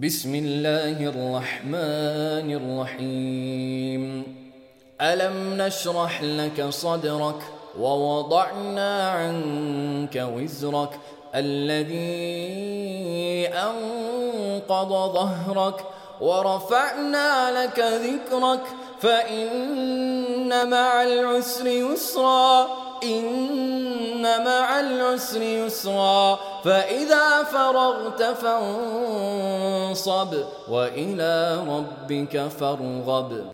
بسم الله الرحمن الرحيم ألم نشرح لك صدرك ووضعنا عنك وزرك الذي أنقض ظهرك ورفعنا لك ذكرك فإن مع العسر يسرا فإذا فرغت فانصب وإلى ربك فارغب.